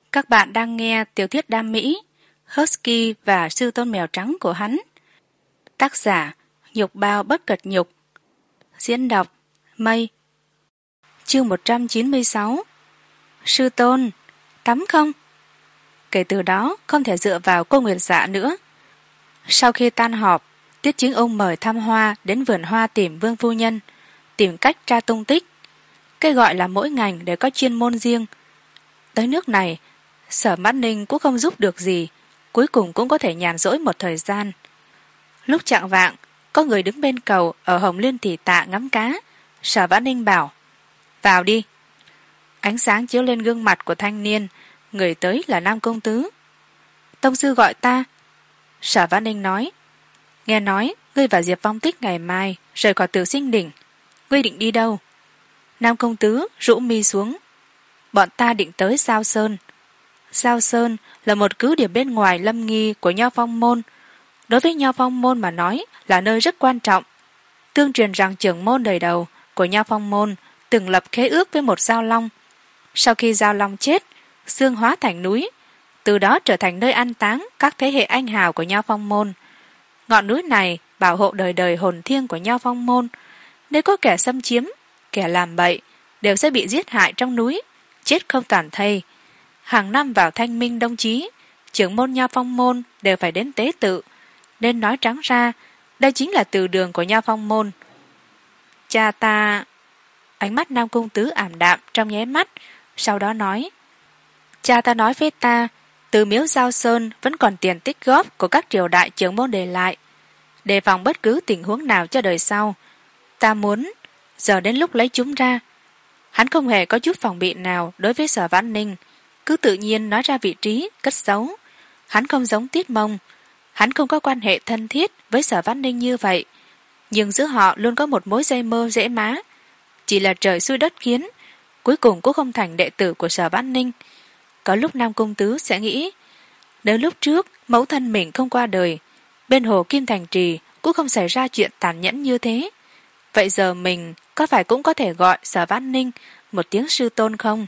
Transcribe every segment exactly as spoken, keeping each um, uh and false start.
Các bạn đang nghe tiểu thuyết đam mỹ Husky và sư tôn mèo trắng của hắn. Tác giả Nhục Bao Bất Cật Nhục. Diễn đọc Mây. Chương một trăm chín mươi sáu. Sư tôn, tắm không? Kể từ đó không thể dựa vào cô Nguyệt Dạ nữa. Sau khi tan họp, Tiết Chính Ung mời Thăm Hoa đến vườn hoa tìm Vương phu nhân, tìm cách tra tung tích. Cái gọi là mỗi ngành đều có chuyên môn riêng. Tới nước này, Sở Mát Ninh cũng không giúp được gì, cuối cùng cũng có thể nhàn rỗi một thời gian. Lúc chạng vạng, có người đứng bên cầu ở Hồng Liên Tỷ Tạ ngắm cá. Sở Mát Ninh bảo, vào đi. Ánh sáng chiếu lên gương mặt của thanh niên, người tới là Nam Công Tứ. Tông sư gọi ta. Sở Mát Ninh nói, nghe nói ngươi và Diệp Vong Tích ngày mai rời khỏi Tử Sinh Đỉnh, ngươi định đi đâu? Nam Công Tứ rũ mi xuống, bọn ta định tới Giao Sơn. Giao Sơn là một cứ điểm bên ngoài lâm nghi của Nho Phong Môn. Đối với Nho Phong Môn mà nói là nơi rất quan trọng. Tương truyền rằng trưởng môn đời đầu của Nho Phong Môn từng lập khế ước với một Giao Long. Sau khi Giao Long chết, xương hóa thành núi, từ đó trở thành nơi an táng các thế hệ anh hào của Nho Phong Môn. Ngọn núi này bảo hộ đời đời hồn thiêng của Nho Phong Môn. Nếu có kẻ xâm chiếm, kẻ làm bậy, đều sẽ bị giết hại trong núi, chết không toàn thây. Hàng năm vào Thanh Minh Đông Chí, trưởng môn Nho Phong Môn đều phải đến tế tự, nên nói trắng ra, đây chính là từ đường của Nho Phong Môn. Cha ta... Ánh mắt Nam Công Tứ ảm đạm trong nháy mắt, sau đó nói, cha ta nói với ta, từ miếu Giao Sơn vẫn còn tiền tích góp của các triều đại trưởng môn để lại, đề phòng bất cứ tình huống nào cho đời sau. Ta muốn, giờ đến lúc lấy chúng ra. Hắn không hề có chút phòng bị nào đối với Sở Vãn Ninh, cứ tự nhiên nói ra vị trí, cất giấu. Hắn không giống Tiết Mông, hắn không có quan hệ thân thiết với Sở Vãn Ninh như vậy, nhưng giữa họ luôn có một mối dây mơ dễ má. Chỉ là trời xui đất khiến, cuối cùng cũng không thành đệ tử của Sở Vãn Ninh. Có lúc Nam Công Tứ sẽ nghĩ, nếu lúc trước mẫu thân mình không qua đời, bên hồ Kim Thành Trì cũng không xảy ra chuyện tàn nhẫn như thế, vậy giờ mình có phải cũng có thể gọi Sở Vãn Ninh một tiếng sư tôn không?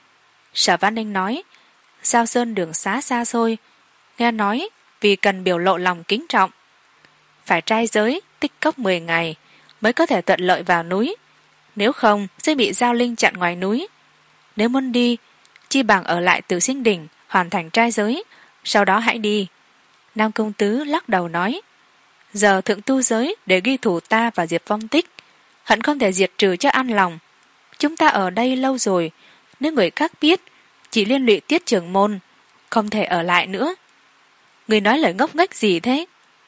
Sở Vãn Ninh nói, Giao Sơn đường xá xa xôi, nghe nói vì cần biểu lộ lòng kính trọng, phải trai giới tích cốc mười ngày mới có thể thuận lợi vào núi, nếu không sẽ bị Giao Linh chặn ngoài núi. Nếu muốn đi, chi bằng ở lại Tử Sinh Đỉnh hoàn thành trai giới, sau đó hãy đi. Nam Công Tứ lắc đầu nói, giờ thượng tu giới để ghi thủ ta và Diệp Phong Tích, hận không thể diệt trừ cho an lòng. Chúng ta ở đây lâu rồi, nếu người khác biết, chỉ liên lụy Tiết trưởng môn, không thể ở lại nữa. Người nói lời ngốc nghếch gì thế?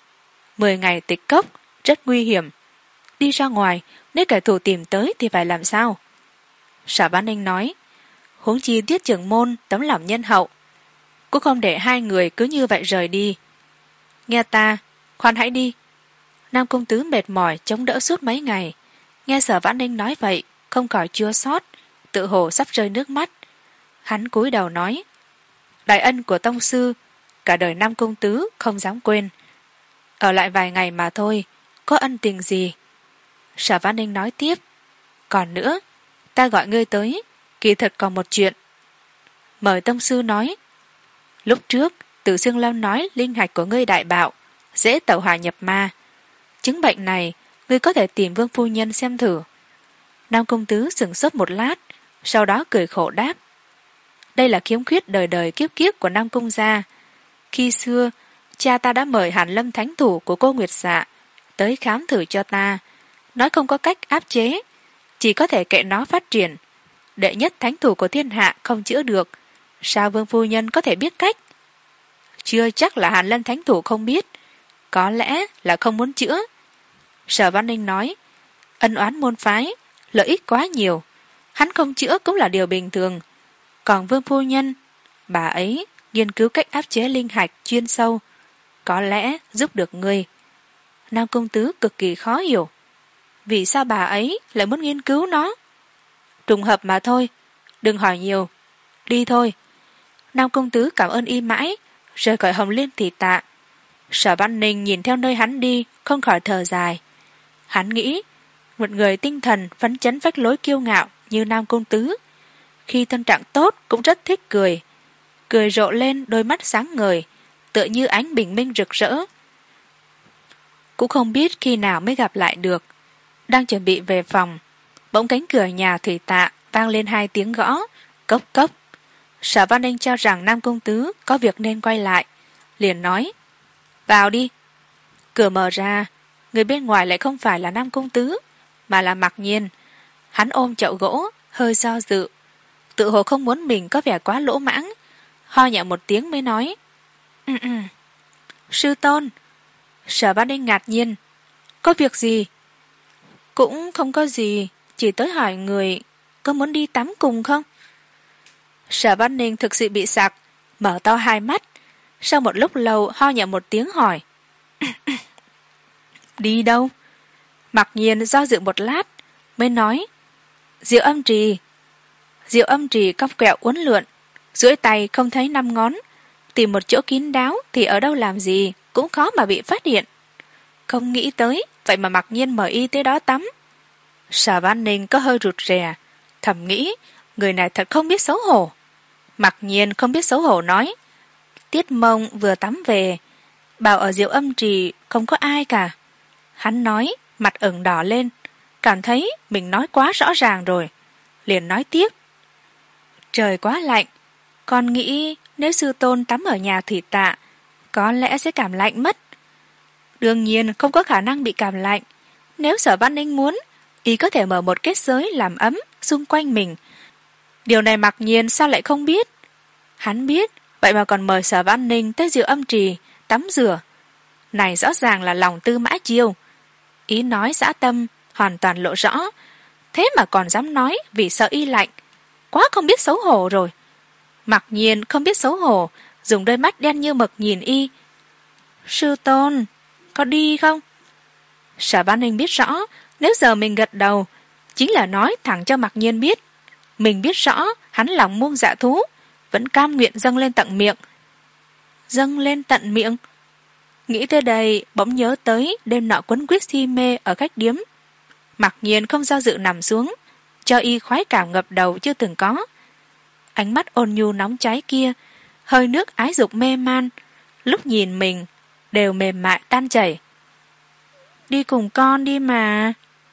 Mười ngày tịch cốc, rất nguy hiểm. Đi ra ngoài, nếu kẻ thù tìm tới thì phải làm sao? Sở Vãn Ninh nói, huống chi Tiết trưởng môn tấm lòng nhân hậu, cũng không để hai người cứ như vậy rời đi. Nghe ta, khoan hãy đi. Nam Công Tứ mệt mỏi chống đỡ suốt mấy ngày, nghe Sở Vãn Ninh nói vậy, không khỏi chua xót, tự hồ sắp rơi nước mắt. Hắn cúi đầu nói, đại ân của tông sư, cả đời Nam Công Tứ không dám quên. Ở lại vài ngày mà thôi, có ân tình gì? Sở Vãn Ninh nói tiếp, còn nữa, ta gọi ngươi tới, kỳ thật còn một chuyện. Mời tông sư nói. Lúc trước, Tử Xương Lâu nói linh hạch của ngươi đại bạo, dễ tẩu hỏa nhập ma. Chứng bệnh này, ngươi có thể tìm Vương phu nhân xem thử. Nam Công Tứ sửng sốt một lát, sau đó cười khổ đáp, đây là khiếm khuyết đời đời kiếp kiếp của Nam Cung gia. Khi xưa, cha ta đã mời Hàn Lâm thánh thủ của cô Nguyệt Dạ tới khám thử cho ta, nói không có cách áp chế, chỉ có thể kệ nó phát triển. Đệ nhất thánh thủ của thiên hạ không chữa được, sao Vương phu nhân có thể biết cách? Chưa chắc là Hàn Lâm thánh thủ không biết, có lẽ là không muốn chữa. Sở Vãn Ninh nói, ân oán môn phái, lợi ích quá nhiều, hắn không chữa cũng là điều bình thường. Còn Vương phu nhân, bà ấy nghiên cứu cách áp chế linh hạch chuyên sâu, có lẽ giúp được ngươi. Nam Công Tứ cực kỳ khó hiểu, vì sao bà ấy lại muốn nghiên cứu nó? Trùng hợp mà thôi, đừng hỏi nhiều, đi thôi. Nam Công Tứ cảm ơn y mãi, rời khỏi Hồng Liên Tỷ Tạ. Sở Vãn Ninh nhìn theo nơi hắn đi, không khỏi thở dài. Hắn nghĩ, một người tinh thần phấn chấn phách lối kiêu ngạo như Nam Công Tứ, khi tâm trạng tốt cũng rất thích cười. cười rộ lên đôi mắt sáng ngời, tựa như ánh bình minh rực rỡ. Cũng không biết khi nào mới gặp lại được. Đang chuẩn bị về phòng, bỗng cánh cửa nhà Thủy Tạ vang lên hai tiếng gõ, cốc cốc. Sở Văn Ninh cho rằng Nam công tứ có việc nên quay lại, liền nói: vào đi. Cửa mở ra, người bên ngoài lại không phải là Nam công tứ, mà là Mặc Nhiên. Hắn ôm chậu gỗ, hơi do dự, tự hồ không muốn mình có vẻ quá lỗ mãng, ho nhẹ một tiếng mới nói: ừ, ừ. Sư tôn. Sở Văn Ninh ngạc nhiên: có việc gì? Cũng không có gì, chỉ tới hỏi người có muốn đi tắm cùng không. Sở Văn Ninh thực sự bị sặc, mở to hai mắt, sau một lúc lâu ho nhẹ một tiếng hỏi: đi đâu? Mặc Nhiên do dự một lát mới nói: Diệu Âm Trì. Diệu Âm Trì cong quẹo uốn lượn, duỗi tay không thấy năm ngón, tìm một chỗ kín đáo thì ở đâu làm gì cũng khó mà bị phát hiện. Không nghĩ tới, vậy mà Mặc Nhiên mời y tới đó tắm. Sở Văn Ninh có hơi rụt rè, thầm nghĩ người này thật không biết xấu hổ. Mặc Nhiên không biết xấu hổ nói: Tiết Mông vừa tắm về, bảo ở Diệu Âm Trì không có ai cả. Hắn nói, mặt ửng đỏ lên, cảm thấy mình nói quá rõ ràng rồi, liền nói tiếp: trời quá lạnh, con nghĩ nếu sư tôn tắm ở nhà Thủy Tạ có lẽ sẽ cảm lạnh mất. Đương nhiên không có khả năng bị cảm lạnh. Nếu Sở Văn Ninh muốn, y có thể mở một kết giới làm ấm xung quanh mình. Điều này Mặc Nhiên sao lại không biết? Hắn biết, vậy mà còn mời Sở Văn Ninh tới Diệu Âm Trì tắm rửa. Này rõ ràng là lòng tư mã chiêu. Ý nói dã tâm hoàn toàn lộ rõ, thế mà còn dám nói vì sợ y lạnh, quá không biết xấu hổ rồi. Mặc Nhiên không biết xấu hổ, dùng đôi mắt đen như mực nhìn y. Sư tôn, có đi không? Sở Văn Ninh biết rõ, nếu giờ mình gật đầu chính là nói thẳng cho Mặc Nhiên biết mình biết rõ hắn lòng muông dạ thú, vẫn cam nguyện dâng lên tận miệng. Dâng lên tận miệng? Nghĩ tới đây bỗng nhớ tới đêm nọ quấn quýt si mê ở khách điếm. Mặc Nhiên không do dự nằm xuống, cho y khoái cảm ngập đầu chưa từng có. Ánh mắt ôn nhu nóng cháy kia, hơi nước ái dục mê man, lúc nhìn mình đều mềm mại tan chảy. Đi cùng con đi mà.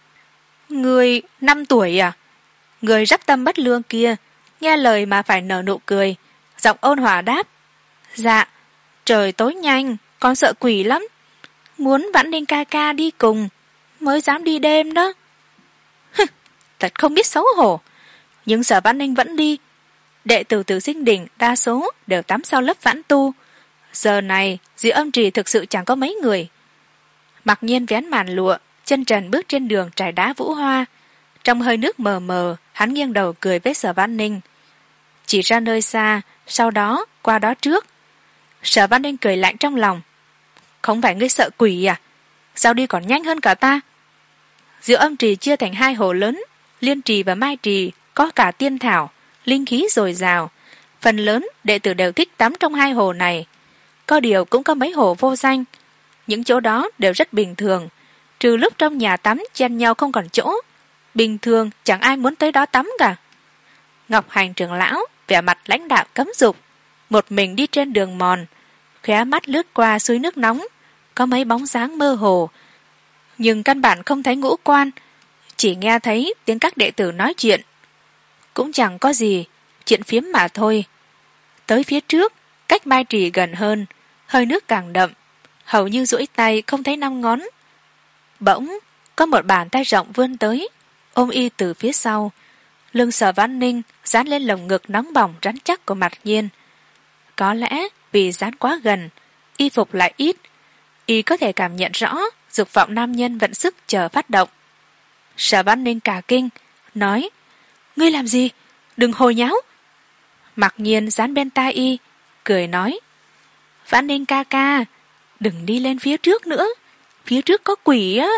Người năm tuổi à? Người rắp tâm bất lương kia nghe lời mà phải nở nụ cười, giọng ôn hòa đáp: dạ, trời tối nhanh, con sợ quỷ lắm, muốn Vãn Ninh ca ca đi cùng mới dám đi đêm đó. Hừ, thật không biết xấu hổ. Nhưng Sở Vãn Ninh vẫn đi. Đệ tử từ Sinh Đình đa số đều tắm sau lớp Vãn Tu. Giờ này Diệu Âm Trì thực sự chẳng có mấy người. Mặc Nhiên vén màn lụa, chân trần bước trên đường trải đá vũ hoa. Trong hơi nước mờ mờ, hắn nghiêng đầu cười với Sở Văn Ninh, chỉ ra nơi xa, sau đó qua đó trước. Sở Văn Ninh cười lạnh trong lòng: không phải ngươi sợ quỷ à? Sao đi còn nhanh hơn cả ta? Diệu Âm Trì chia thành hai hồ lớn, Liên Trì và Mai Trì có cả tiên thảo, linh khí dồi dào. Phần lớn đệ tử đều thích tắm trong hai hồ này. Có điều cũng có mấy hồ vô danh. Những chỗ đó đều rất bình thường, trừ lúc trong nhà tắm chen nhau không còn chỗ. Bình thường chẳng ai muốn tới đó tắm cả. Ngọc Hành trưởng lão vẻ mặt lãnh đạo cấm dục, một mình đi trên đường mòn, khóe mắt lướt qua suối nước nóng, có mấy bóng dáng mơ hồ, nhưng căn bản không thấy ngũ quan, chỉ nghe thấy tiếng các đệ tử nói chuyện. Cũng chẳng có gì, chuyện phiếm mà thôi. Tới phía trước, cách Mai Trì gần hơn, hơi nước càng đậm, hầu như duỗi tay không thấy năm ngón. Bỗng có một bàn tay rộng vươn tới, ôm y từ phía sau. Lưng Sở Văn Ninh dán lên lồng ngực nóng bỏng rắn chắc của Mặc Nhiên. Có lẽ vì dán quá gần, y phục lại ít, y có thể cảm nhận rõ dục vọng nam nhân vận sức chờ phát động. Sở Văn Ninh cả kinh, nói: ngươi làm gì? Đừng hồi nháo. Mặc Nhiên dán bên tai y, cười nói: Văn Ninh ca ca, đừng đi lên phía trước nữa, phía trước có quỷ á.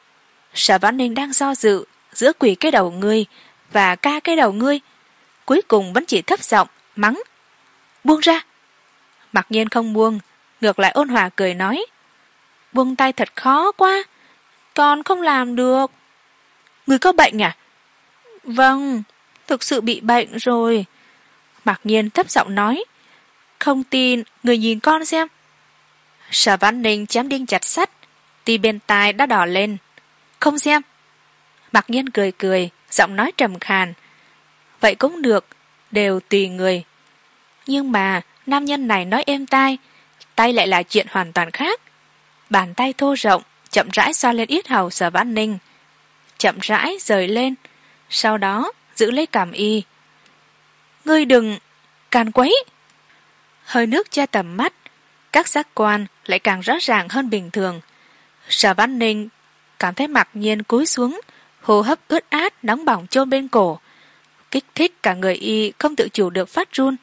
Sở Văn Ninh đang do dự giữa quỷ cái đầu ngươi và ca cái đầu ngươi, cuối cùng vẫn chỉ thấp giọng mắng: buông ra. Mặc Nhiên không buông, ngược lại ôn hòa cười nói: buông tay thật khó quá, con không làm được. Ngươi có bệnh à? Vâng, thực sự bị bệnh rồi. Mặc Nhiên thấp giọng nói, không tin, người nhìn con xem. Sở Văn Ninh chém đinh chặt sắt, tí bên tai đã đỏ lên. Không xem. Mặc Nhiên cười cười, giọng nói trầm khàn. Vậy cũng được, đều tùy người. Nhưng mà nam nhân này nói êm tai, tay lại là chuyện hoàn toàn khác. Bàn tay thô rộng chậm rãi xoa lên yết hầu Sở Văn Ninh, chậm rãi rời lên, sau đó giữ lấy cằm y. Ngươi đừng càn quấy. Hơi nước che tầm mắt, các giác quan lại càng rõ ràng hơn bình thường. Sở Văn Ninh cảm thấy Mặc Nhiên cúi xuống, hô hấp ướt át nóng bỏng chôn bên cổ, kích thích cả người y không tự chủ được phát run.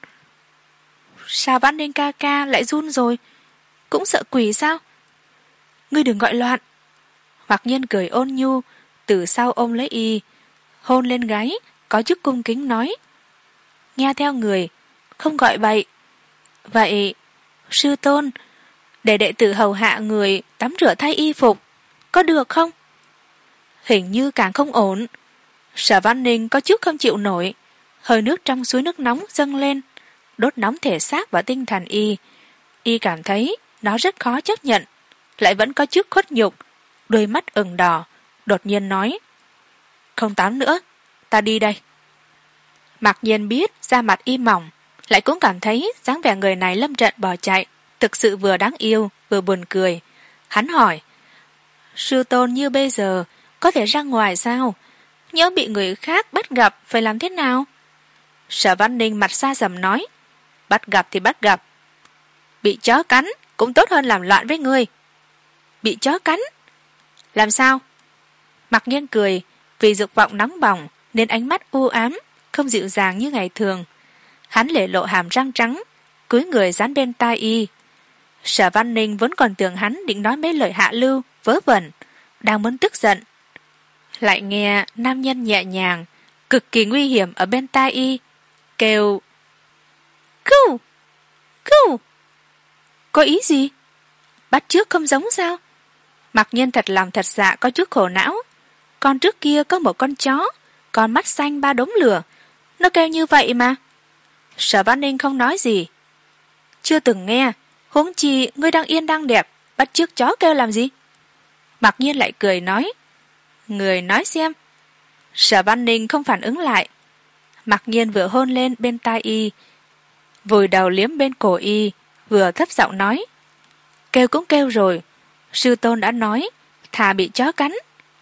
Sao Văn Ninh ca ca lại run rồi? Cũng sợ quỷ sao? Ngươi đừng gọi loạn. Mặc Nhiên cười ôn nhu, từ sau ôm lấy y, hôn lên gáy, có chút cung kính nói. Nghe theo người, không gọi bậy. Vậy, sư tôn, để đệ tử hầu hạ người tắm rửa thay y phục, có được không? Hình như càng không ổn. Sở Văn Ninh có chút không chịu nổi, hơi nước trong suối nước nóng dâng lên, đốt nóng thể xác và tinh thần y. Y cảm thấy nó rất khó chấp nhận, lại vẫn có chút khuất nhục, đôi mắt ửng đỏ, đột nhiên nói. Không tắm nữa, ta đi đây. Mặc Nhiên biết da mặt y mỏng, lại cũng cảm thấy dáng vẻ người này lâm trận bỏ chạy thực sự vừa đáng yêu vừa buồn cười. Hắn hỏi, sư tôn như bây giờ có thể ra ngoài sao? Nhớ bị người khác bắt gặp phải làm thế nào? Sở Văn Ninh mặt xa sầm nói, bắt gặp thì bắt gặp, bị chó cắn cũng tốt hơn làm loạn với ngươi. Bị chó cắn? Làm sao? Mặc Nhiên cười, vì dục vọng nóng bỏng nên ánh mắt u ám, không dịu dàng như ngày thường. Hắn để lộ hàm răng trắng, cúi người dán bên tai y. Sở Văn Ninh vốn còn tưởng hắn định nói mấy lời hạ lưu vớ vẩn, đang muốn tức giận, lại nghe nam nhân nhẹ nhàng cực kỳ nguy hiểm ở bên tai y kêu Cưu! Cưu! Có ý gì? Bắt chước không giống sao? Mặc Nhiên thật lòng thật dạ có chút khổ não. Con trước kia có một con chó, con mắt xanh ba đốm lửa, nó kêu như vậy mà. Sở Văn Ninh không nói gì. Chưa từng nghe, huống chi ngươi đang yên đang đẹp, bắt chước chó kêu làm gì? Mặc Nhiên lại cười nói, người nói xem. Sở Văn Ninh không phản ứng lại. Mặc Nhiên vừa hôn lên bên tai y, vùi đầu liếm bên cổ y, vừa thấp giọng nói, kêu cũng kêu rồi, sư tôn đã nói thà bị chó cắn.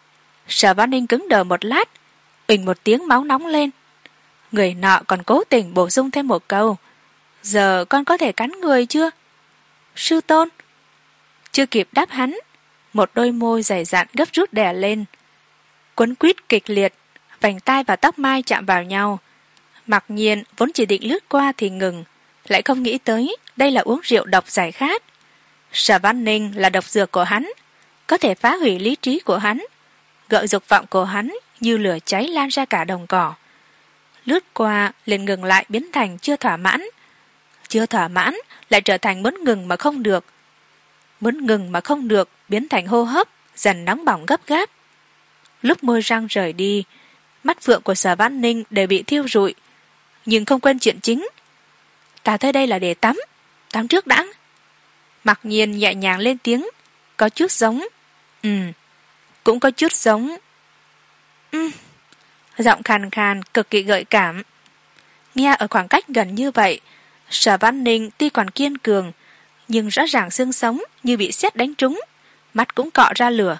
Sở Văn Ninh cứng đờ một lát, ình một tiếng máu nóng lên. Người nọ còn cố tình bổ sung thêm một câu, giờ con có thể cắn người chưa? Sư tôn. Chưa kịp đáp hắn, một đôi môi dày dặn gấp rút đè lên, quấn quýt kịch liệt, vành tai và tóc mai chạm vào nhau. Mặc Nhiên vốn chỉ định lướt qua thì ngừng, lại không nghĩ tới đây là uống rượu độc giải khát. Sở Văn Ninh là độc dược của hắn, có thể phá hủy lý trí của hắn, gợi dục vọng của hắn như lửa cháy lan ra cả đồng cỏ. Lướt qua liền ngừng lại biến thành chưa thỏa mãn, chưa thỏa mãn lại trở thành muốn ngừng mà không được, muốn ngừng mà không được biến thành hô hấp dần nóng bỏng gấp gáp. Lúc môi răng rời đi, mắt phượng của Sở Văn Ninh đều bị thiêu rụi, nhưng không quên chuyện chính. Ta tới đây là để tắm, tắm trước đãng. Mặc Nhiên nhẹ nhàng lên tiếng, có chút giống ừ, cũng có chút giống ừ. Giọng khàn khàn cực kỳ gợi cảm. Nghe ở khoảng cách gần như vậy, Sở Văn Ninh tuy còn kiên cường, nhưng rõ ràng xương sống như bị sét đánh trúng, mắt cũng cọ ra lửa.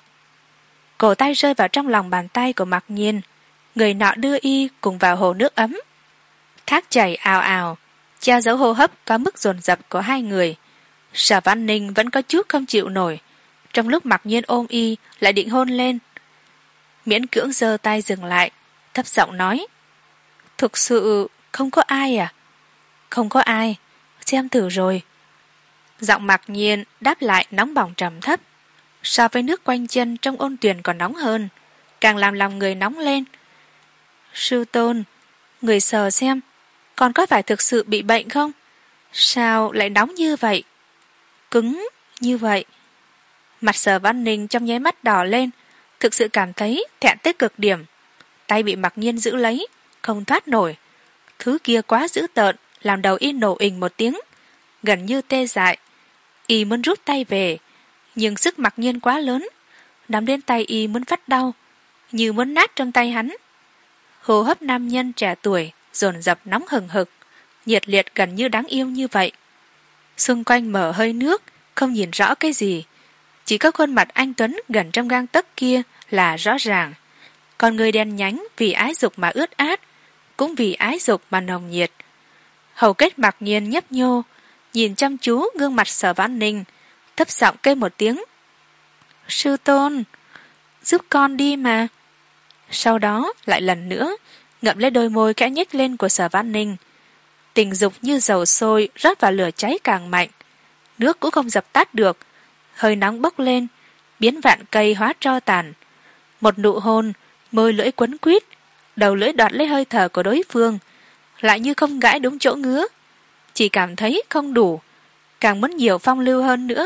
Cổ tay rơi vào trong lòng bàn tay của Mặc Nhiên, người nọ đưa y cùng vào hồ nước ấm. Thác chảy ào ào, che giấu hô hấp có mức dồn dập của hai người. Sở Văn Ninh vẫn có chút không chịu nổi, trong lúc Mặc Nhiên ôm y lại định hôn lên, miễn cưỡng giơ tay dừng lại, thấp giọng nói, thực sự không có ai à? Không có ai, xem thử rồi. Giọng Mặc Nhiên đáp lại nóng bỏng trầm thấp, so với nước quanh chân trong ôn tuyền còn nóng hơn, càng làm lòng người nóng lên. Sư tôn, người sờ xem, còn có phải thực sự bị bệnh không? Sao lại nóng như vậy, cứng như vậy? Mặt Sở Văn Ninh trong nháy mắt đỏ lên, thực sự cảm thấy thẹn tới cực điểm. Tay bị Mặc Nhiên giữ lấy, không thoát nổi. Thứ kia quá dữ tợn, làm đầu y nổ ình một tiếng, gần như tê dại. Y muốn rút tay về, nhưng sức Mặc Nhiên quá lớn, nắm đến tay y muốn phát đau, như muốn nát trong tay hắn. Hô hấp nam nhân trẻ tuổi dồn dập nóng hừng hực, nhiệt liệt gần như đáng yêu như vậy. Xung quanh mở hơi nước, không nhìn rõ cái gì, chỉ có khuôn mặt anh Tuấn gần trong gang tấc kia là rõ ràng. Con người đen nhánh vì ái dục mà ướt át, cũng vì ái dục mà nồng nhiệt. Hầu kết Mặc Nhiên nhấp nhô, nhìn chăm chú gương mặt Sở Vãn Ninh, thấp giọng kêu một tiếng: "Sư tôn, giúp con đi mà." Sau đó lại lần nữa ngậm lấy đôi môi kẽ nhếch lên của Sở Vãn Ninh. Tình dục như dầu sôi rót vào lửa cháy càng mạnh, nước cũng không dập tắt được, hơi nóng bốc lên, biến vạn cây hóa tro tàn. Một nụ hôn, môi lưỡi quấn quýt, đầu lưỡi đoạt lấy hơi thở của đối phương, lại như không gãi đúng chỗ ngứa, chỉ cảm thấy không đủ, càng muốn nhiều phong lưu hơn nữa.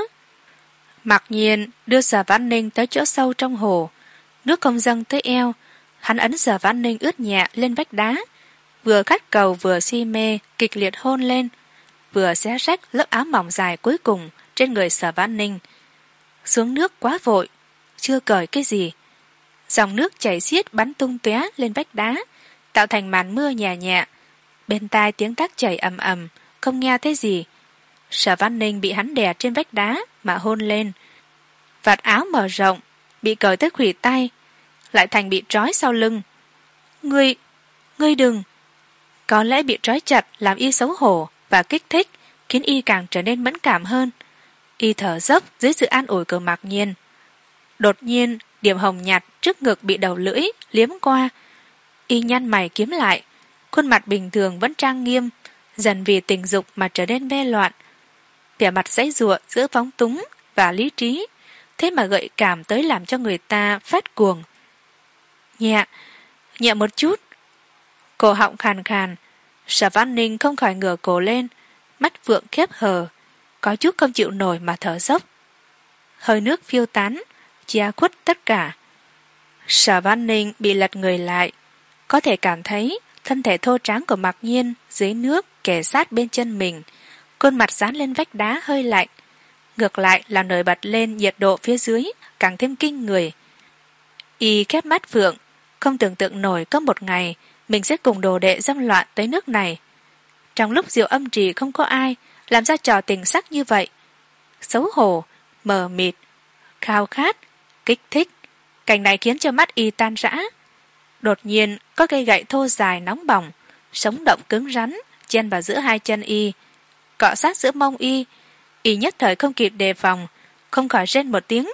Mặc Nhiên đưa Sở Vãn Ninh tới chỗ sâu trong hồ, nước không dâng tới eo, hắn ấn Sở Vãn Ninh ướt nhẹ lên vách đá, vừa khát cầu vừa si mê kịch liệt hôn lên, vừa xé rách lớp áo mỏng dài cuối cùng trên người Sở Vãn Ninh. Xuống nước quá vội, chưa cởi cái gì, dòng nước chảy xiết bắn tung tóe lên vách đá, tạo thành màn mưa nhẹ nhẹ. Bên tai tiếng tắc chảy ầm ầm, không nghe thấy gì. Sở Vãn Ninh bị hắn đè trên vách đá mà hôn lên. Vạt áo mở rộng, bị cởi tới khuỷu tay, lại thành bị trói sau lưng. Ngươi, ngươi đừng. Có lẽ bị trói chặt làm y xấu hổ và kích thích, khiến y càng trở nên mẫn cảm hơn. Y thở dốc dưới sự an ủi của Mặc Nhiên. Đột nhiên, điểm hồng nhạt trước ngực bị đầu lưỡi liếm qua. Y nhăn mày kiếm lại, khuôn mặt bình thường vẫn trang nghiêm, dần vì tình dục mà trở nên mê loạn. Vẻ mặt giãy giụa giữa phóng túng và lý trí, thế mà gợi cảm tới làm cho người ta phát cuồng. Nhẹ, nhẹ một chút. Cổ họng khàn khàn, Sở Vãn Ninh không khỏi ngửa cổ lên, mắt vượng khép hờ, có chút không chịu nổi mà thở dốc. Hơi nước phiêu tán, che khuất tất cả. Sở Vãn Ninh bị lật người lại, có thể cảm thấy thân thể thô tráng của Mặc Nhiên dưới nước kề sát bên chân mình, khuôn mặt dán lên vách đá hơi lạnh, ngược lại là nổi bật lên nhiệt độ phía dưới càng thêm kinh người. Y khép mắt vượng, không tưởng tượng nổi có một ngày mình sẽ cùng đồ đệ dâm loạn tới nước này. Trong lúc Diệu Âm Trì không có ai làm ra trò tình sắc như vậy. Xấu hổ, mờ mịt, khao khát, kích thích, cảnh này khiến cho mắt y tan rã. Đột nhiên có cây gậy thô dài nóng bỏng, sống động cứng rắn chen vào giữa hai chân y, cọ sát giữa mông y. Y nhất thời không kịp đề phòng, không khỏi rên một tiếng.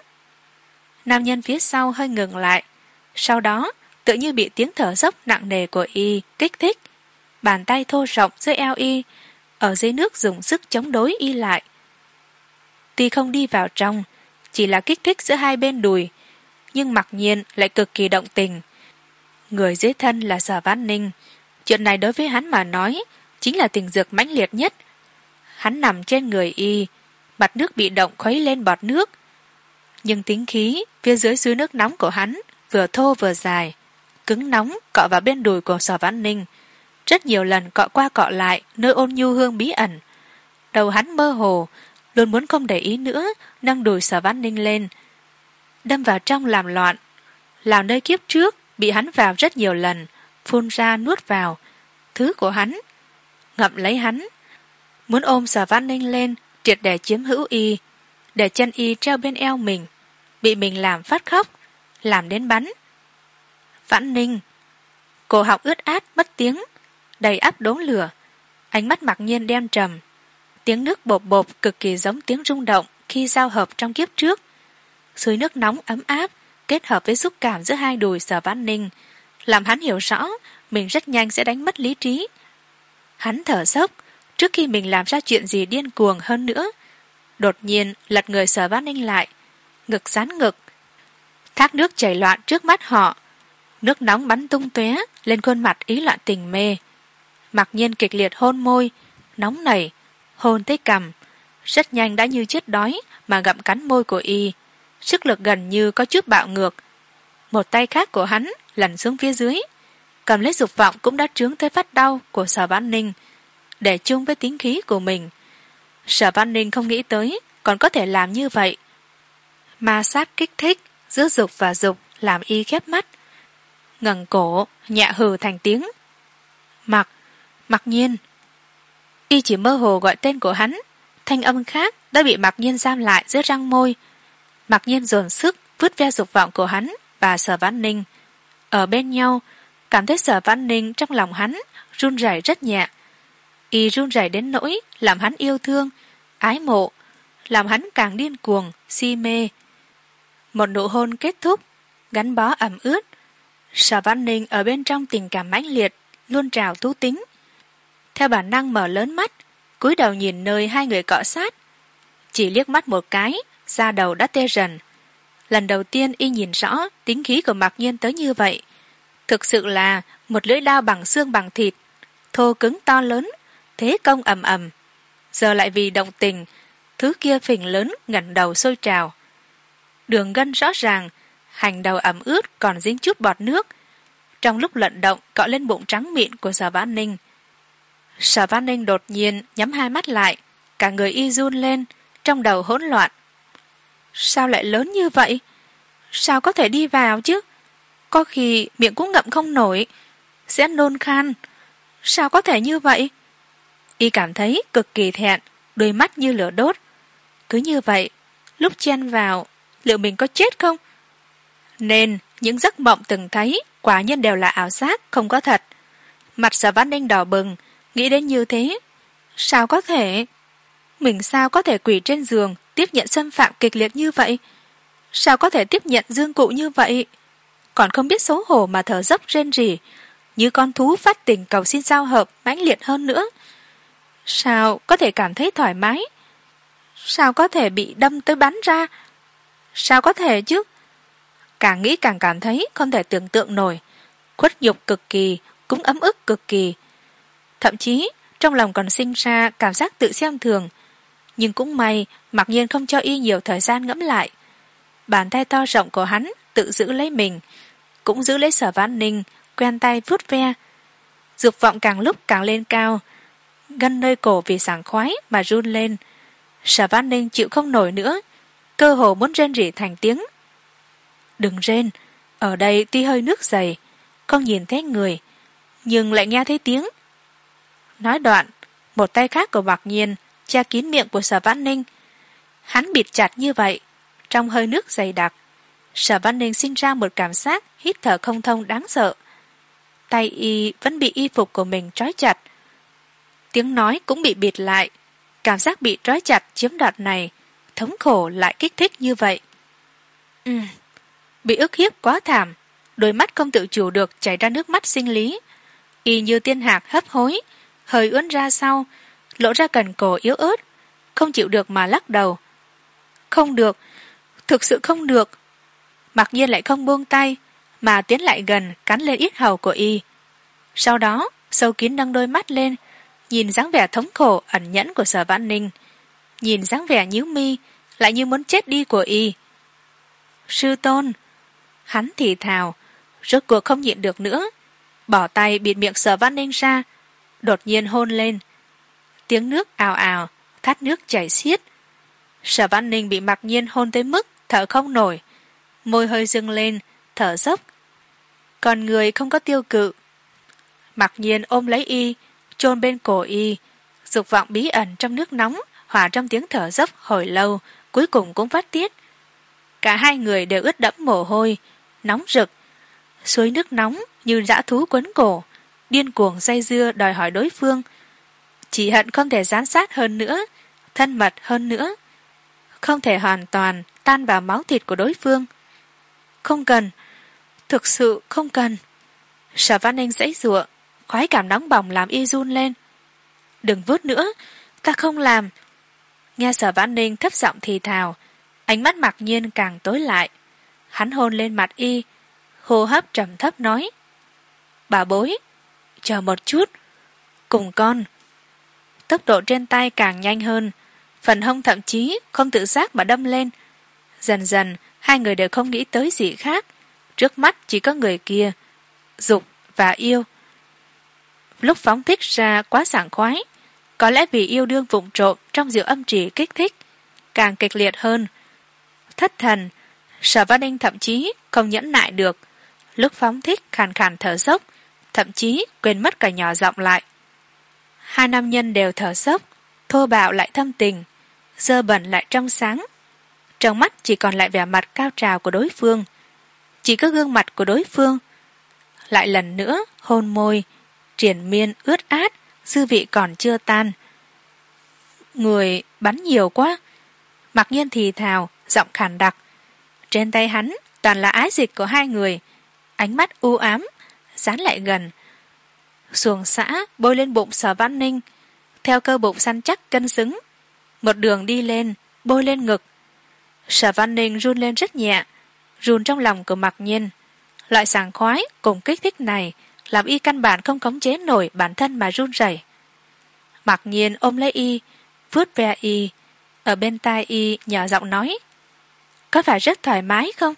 Nam nhân phía sau hơi ngừng lại, sau đó tự như bị tiếng thở dốc nặng nề của y kích thích, bàn tay thô rộng dưới eo y, ở dưới nước dùng sức chống đối y lại. Tuy không đi vào trong, chỉ là kích thích giữa hai bên đùi, nhưng Mặc Nhiên lại cực kỳ động tình. Người dưới thân là Sở Vãn Ninh, chuyện này đối với hắn mà nói chính là tình dược mãnh liệt nhất. Hắn nằm trên người y, mặt nước bị động khuấy lên bọt nước, nhưng tính khí phía dưới suối nước nóng của hắn vừa thô vừa dài, cứng nóng cọ vào bên đùi của Sở Vãn Ninh, rất nhiều lần cọ qua cọ lại nơi ôn nhu hương bí ẩn. Đầu hắn mơ hồ, luôn muốn không để ý nữa, nâng đùi Sở Vãn Ninh lên, đâm vào trong làm loạn, làm nơi kiếp trước bị hắn vào rất nhiều lần, phun ra nuốt vào thứ của hắn, ngậm lấy hắn, muốn ôm Sở Vãn Ninh lên triệt để chiếm hữu y, để chân y treo bên eo mình, bị mình làm phát khóc, làm đến bắn. Vãn Ninh, cổ họng ướt át mất tiếng, đầy ắp đốm lửa, ánh mắt Mặc Nhiên đen trầm, tiếng nước bộp bộp cực kỳ giống tiếng rung động khi giao hợp trong kiếp trước. Suối nước nóng ấm áp kết hợp với xúc cảm giữa hai đùi Sở Vãn Ninh làm hắn hiểu rõ mình rất nhanh sẽ đánh mất lý trí. Hắn thở dốc trước khi mình làm ra chuyện gì điên cuồng hơn nữa, đột nhiên lật người Sở Vãn Ninh lại, ngực dán ngực, thác nước chảy loạn trước mắt họ, nước nóng bắn tung tóe lên khuôn mặt ý loạn tình mê. Mặc Nhiên kịch liệt hôn môi, nóng nảy, hôn tới cằm, rất nhanh đã như chết đói mà gặm cắn môi của y, sức lực gần như có chút bạo ngược. Một tay khác của hắn lăn xuống phía dưới, cầm lấy dục vọng cũng đã trướng tới phát đau của Sở Vãn Ninh, để chung với tính khí của mình. Sở Văn Ninh không nghĩ tới còn có thể làm như vậy. Ma sát kích thích giữa dục và dục làm y khép mắt, ngẩng cổ nhẹ hừ thành tiếng. Mặc, Mặc Nhiên. Y chỉ mơ hồ gọi tên của hắn, thanh âm khác đã bị Mặc Nhiên giam lại giữa răng môi. Mặc Nhiên dồn sức vứt ve dục vọng của hắn và Sở Văn Ninh. Ở bên nhau, cảm thấy Sở Văn Ninh trong lòng hắn run rẩy rất nhẹ. Y run rẩy đến nỗi làm hắn yêu thương, ái mộ, làm hắn càng điên cuồng, si mê. Một nụ hôn kết thúc, gắn bó ẩm ướt. Sở Văn Ninh ở bên trong tình cảm mãnh liệt, luôn trào thú tính. Theo bản năng mở lớn mắt, cúi đầu nhìn nơi hai người cọ sát. Chỉ liếc mắt một cái, da đầu đã tê rần. Lần đầu tiên y nhìn rõ tính khí của Mặc Nhiên tới như vậy. Thực sự là một lưỡi dao bằng xương bằng thịt, thô cứng to lớn, thế công ầm ầm. Giờ lại vì động tình, thứ kia phình lớn ngẩng đầu sôi trào. Đường gân rõ ràng, hành đầu ẩm ướt còn dính chút bọt nước. Trong lúc lận động cọ lên bụng trắng mịn của Sở Văn Ninh. Sở Văn Ninh đột nhiên nhắm hai mắt lại, cả người y run lên, trong đầu hỗn loạn. Sao lại lớn như vậy? Sao có thể đi vào chứ? Có khi miệng cũng ngậm không nổi, sẽ nôn khan. Sao có thể như vậy? Y cảm thấy cực kỳ thẹn, đôi mắt như lửa đốt. Cứ như vậy, lúc chen vào, liệu mình có chết không? Nên những giấc mộng từng thấy quả nhiên đều là ảo giác, không có thật. Mặt Sở Văn Ninh đỏ bừng, nghĩ đến như thế. Sao có thể? Mình sao có thể quỳ trên giường tiếp nhận xâm phạm kịch liệt như vậy? Sao có thể tiếp nhận dương cụ như vậy? Còn không biết xấu hổ mà thở dốc rên rỉ, như con thú phát tình cầu xin giao hợp mãnh liệt hơn nữa. Sao có thể cảm thấy thoải mái? Sao có thể bị đâm tới bắn ra? Sao có thể chứ? Càng nghĩ càng cảm thấy không thể tưởng tượng nổi. Khuất nhục cực kỳ, cũng ấm ức cực kỳ. Thậm chí trong lòng còn sinh ra cảm giác tự xem thường. Nhưng cũng may Mặc Nhiên không cho y nhiều thời gian ngẫm lại. Bàn tay to rộng của hắn tự giữ lấy mình, cũng giữ lấy Sở Văn Ninh, quen tay vuốt ve. Dục vọng càng lúc càng lên cao, gân nơi cổ vì sảng khoái mà run lên. Sở Văn Ninh chịu không nổi nữa, cơ hồ muốn rên rỉ thành tiếng. Đừng rên, ở đây tuy hơi nước dày, không nhìn thấy người, nhưng lại nghe thấy tiếng. Nói đoạn, một tay khác của Mặc Nhiên che kín miệng của Sở Văn Ninh. Hắn bịt chặt như vậy, trong hơi nước dày đặc, Sở Văn Ninh sinh ra một cảm giác hít thở không thông đáng sợ. Tay y vẫn bị y phục của mình trói chặt. Tiếng nói cũng bị bịt lại. Cảm giác bị trói chặt chiếm đoạt này, thống khổ lại kích thích như vậy. Ừ, bị ức hiếp quá thảm, đôi mắt không tự chủ được chảy ra nước mắt sinh lý. Y như tiên hạc hấp hối, hơi ướn ra sau, lộ ra cần cổ yếu ớt, không chịu được mà lắc đầu. Không được, thực sự không được. Mặc Nhiên lại không buông tay, mà tiến lại gần cắn lên yết hầu của y. Sau đó, sâu kín nâng đôi mắt lên, nhìn dáng vẻ thống khổ ẩn nhẫn của Sở Văn Ninh, nhìn dáng vẻ nhíu mi, lại như muốn chết đi của y. Sư tôn, hắn thì thào, rốt cuộc không nhịn được nữa, bỏ tay bịt miệng Sở Văn Ninh ra, đột nhiên hôn lên. Tiếng nước ào ào, thác nước chảy xiết. Sở Văn Ninh bị Mặc Nhiên hôn tới mức thở không nổi, môi hơi dâng lên, thở dốc. Còn người không có tiêu cự. Mặc Nhiên ôm lấy y, chôn bên cổ y, dục vọng bí ẩn trong nước nóng hòa trong tiếng thở dốc hồi lâu, cuối cùng cũng phát tiết. Cả hai người đều ướt đẫm mồ hôi, nóng rực. Suối nước nóng như dã thú quấn cổ, điên cuồng dây dưa đòi hỏi đối phương. Chỉ hận không thể dán sát hơn nữa, thân mật hơn nữa, không thể hoàn toàn tan vào máu thịt của đối phương. Không cần, thực sự không cần. Sở Văn Ninh giãy giụa, khoái cảm nóng bỏng làm y run lên. Đừng vuốt nữa, ta không làm. Nghe Sở Văn Ninh thấp giọng thì thào, ánh mắt Mặc Nhiên càng tối lại. Hắn hôn lên mặt y, hô hấp trầm thấp nói: Bà bối, chờ một chút, cùng con. Tốc độ trên tay càng nhanh hơn, phần hông thậm chí không tự giác mà đâm lên. Dần dần hai người đều không nghĩ tới gì khác, trước mắt chỉ có người kia, dục và yêu. Lúc phóng thích ra quá sảng khoái, Có lẽ vì yêu đương vụng trộm trong rượu âm trì kích thích càng kịch liệt hơn. Thất thần, Sở Văn Ninh thậm chí không nhẫn nại được, lúc phóng thích khàn khàn thở dốc, thậm chí quên mất cả nhỏ giọng lại. Hai nam nhân đều thở dốc, thô bạo lại thâm tình, dơ bẩn lại trong sáng. Trong mắt chỉ còn lại vẻ mặt cao trào của đối phương, chỉ có gương mặt của đối phương. Lại lần nữa hôn môi, triền miên ướt át, dư vị còn chưa tan. Người bắn nhiều quá, Mặc Nhiên thì thào, giọng khàn đặc. Trên tay hắn toàn là ái dịch của hai người, ánh mắt u ám, dán lại gần. Xuồng xã bôi lên bụng Sở Văn Ninh, theo cơ bụng săn chắc cân xứng, một đường đi lên, bôi lên ngực. Sở Văn Ninh run lên rất nhẹ, run trong lòng của Mặc Nhiên. Loại sảng khoái cùng kích thích này làm y căn bản không khống chế nổi bản thân mà run rẩy. Mặc Nhiên ôm lấy y, vuốt ve y, ở bên tai y nhỏ giọng nói: có phải rất thoải mái không?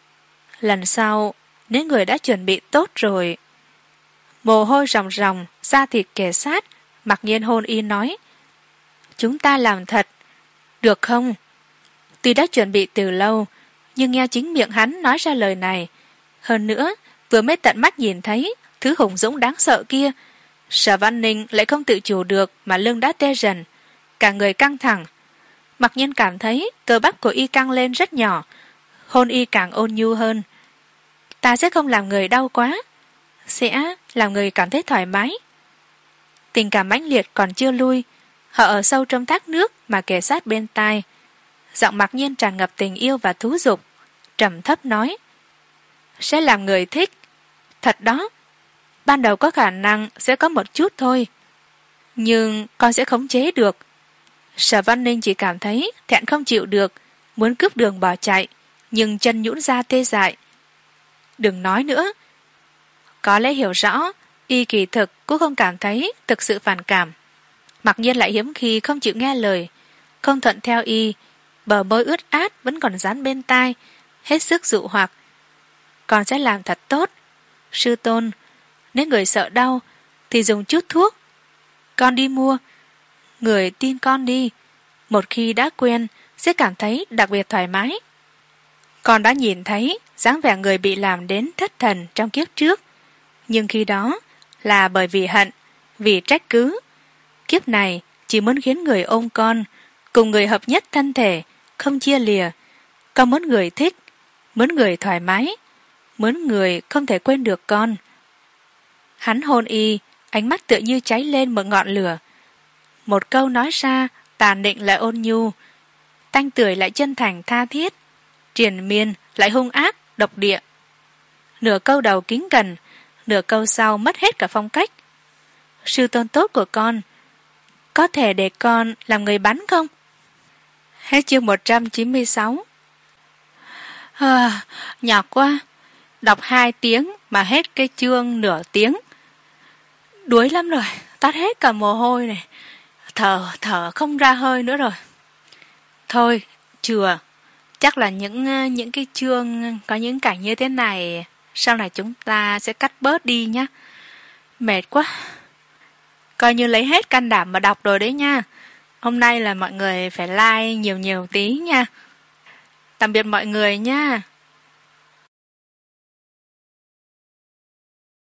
Lần sau, nếu người đã chuẩn bị tốt rồi. Mồ hôi ròng ròng, da thịt kề sát, Mặc Nhiên hôn y nói: chúng ta làm thật, được không? Tuy đã chuẩn bị từ lâu, nhưng nghe chính miệng hắn nói ra lời này, hơn nữa vừa mới tận mắt nhìn thấy thứ hùng dũng đáng sợ kia, Sở Văn Ninh lại không tự chủ được mà lưng đã tê rần, cả người căng thẳng. Mặc Nhiên cảm thấy cơ bắp của y căng lên rất nhỏ, hôn y càng ôn nhu hơn. Ta sẽ không làm người đau quá, sẽ làm người cảm thấy thoải mái. Tình cảm mãnh liệt còn chưa lui, họ ở sâu trong thác nước mà kề sát bên tai. Giọng Mặc Nhiên tràn ngập tình yêu và thú dục, trầm thấp nói: sẽ làm người thích. Thật đó, ban đầu có khả năng sẽ có một chút thôi, nhưng con sẽ khống chế được. Sở Văn Ninh chỉ cảm thấy thẹn không chịu được, muốn cướp đường bỏ chạy, nhưng chân nhũn ra tê dại. Đừng nói nữa. Có lẽ hiểu rõ, y kỳ thực cũng không cảm thấy thực sự phản cảm. Mặc Nhiên lại hiếm khi không chịu nghe lời, không thuận theo y, bờ môi ướt át vẫn còn dán bên tai, hết sức dụ hoặc. Con sẽ làm thật tốt. Sư tôn, nếu người sợ đau thì dùng chút thuốc, con đi mua. Người tin con đi, một khi đã quen sẽ cảm thấy đặc biệt thoải mái. Con đã nhìn thấy dáng vẻ người bị làm đến thất thần trong kiếp trước, nhưng khi đó là bởi vì hận, vì trách cứ. Kiếp này chỉ muốn khiến người ôm con, cùng người hợp nhất thân thể, không chia lìa. Con muốn người thích, muốn người thoải mái, muốn người không thể quên được con. Hắn hôn y, ánh mắt tựa như cháy lên một ngọn lửa. Một câu nói ra, tàn định lại ôn nhu, tanh tưởi lại chân thành tha thiết, triền miên lại hung ác, độc địa. Nửa câu đầu kính cẩn, nửa câu sau mất hết cả phong cách. Sư tôn tốt của con, có thể để con làm người bắn không? Hết chương một trăm chín mươi sáu. À, nhọc quá, đọc hai tiếng mà hết cái chương nửa tiếng. Đuối lắm rồi, toát hết cả mồ hôi này, thở thở không ra hơi nữa rồi. Thôi, chừa, chắc là những những cái chương có những cảnh như thế này sau này chúng ta sẽ cắt bớt đi nhá. Mệt quá, coi như lấy hết can đảm mà đọc rồi đấy nha. Hôm nay là mọi người phải like nhiều nhiều tí nha. Tạm biệt mọi người nha.